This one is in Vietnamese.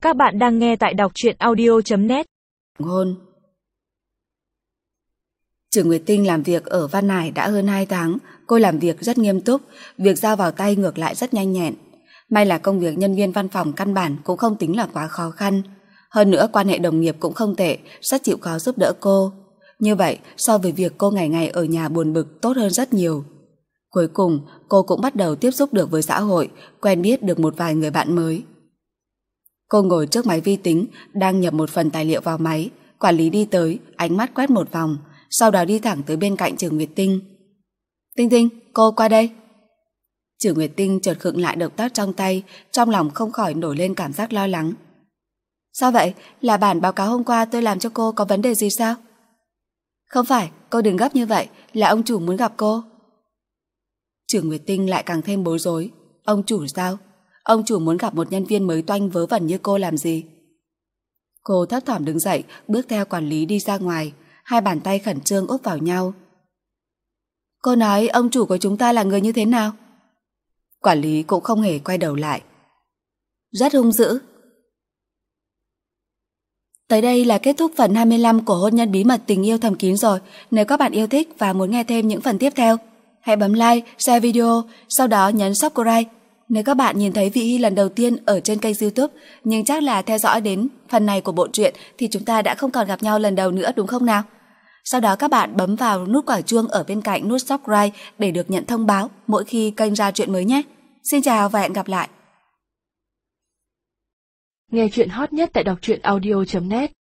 Các bạn đang nghe tại đọc truyện audio.net. Hôn. Trương Nguyệt Tinh làm việc ở Văn Hải đã hơn 2 tháng, cô làm việc rất nghiêm túc, việc giao vào tay ngược lại rất nhanh nhẹn. May là công việc nhân viên văn phòng căn bản cũng không tính là quá khó khăn. Hơn nữa quan hệ đồng nghiệp cũng không tệ, rất chịu khó giúp đỡ cô. Như vậy, so với việc cô ngày ngày ở nhà buồn bực tốt hơn rất nhiều. Cuối cùng, cô cũng bắt đầu tiếp xúc được với xã hội, quen biết được một vài người bạn mới. Cô ngồi trước máy vi tính, đang nhập một phần tài liệu vào máy. Quản lý đi tới, ánh mắt quét một vòng, sau đó đi thẳng tới bên cạnh Trương Nguyệt Tinh. Tinh Tinh, cô qua đây. Trương Nguyệt Tinh chợt khựng lại động tác trong tay, trong lòng không khỏi nổi lên cảm giác lo lắng. Sao vậy? Là bản báo cáo hôm qua tôi làm cho cô có vấn đề gì sao? Không phải, cô đừng gấp như vậy, là ông chủ muốn gặp cô. Trương Nguyệt Tinh lại càng thêm bối rối. Ông chủ sao? Ông chủ muốn gặp một nhân viên mới toanh vớ vẩn như cô làm gì? Cô thấp thỏm đứng dậy, bước theo quản lý đi ra ngoài, hai bàn tay khẩn trương úp vào nhau. Cô nói ông chủ của chúng ta là người như thế nào? Quản lý cũng không hề quay đầu lại. Rất hung dữ. Tới đây là kết thúc phần 25 của Hôn nhân bí mật tình yêu thầm kín rồi. Nếu các bạn yêu thích và muốn nghe thêm những phần tiếp theo, hãy bấm like, share video, sau đó nhấn subscribe. Nếu các bạn nhìn thấy Vị Hy lần đầu tiên ở trên kênh YouTube, nhưng chắc là theo dõi đến phần này của bộ truyện thì chúng ta đã không còn gặp nhau lần đầu nữa đúng không nào? Sau đó các bạn bấm vào nút quả chuông ở bên cạnh nút subscribe để được nhận thông báo mỗi khi kênh ra chuyện mới nhé. Xin chào và hẹn gặp lại. Nghe truyện hot nhất tại đọc truyện audio.net.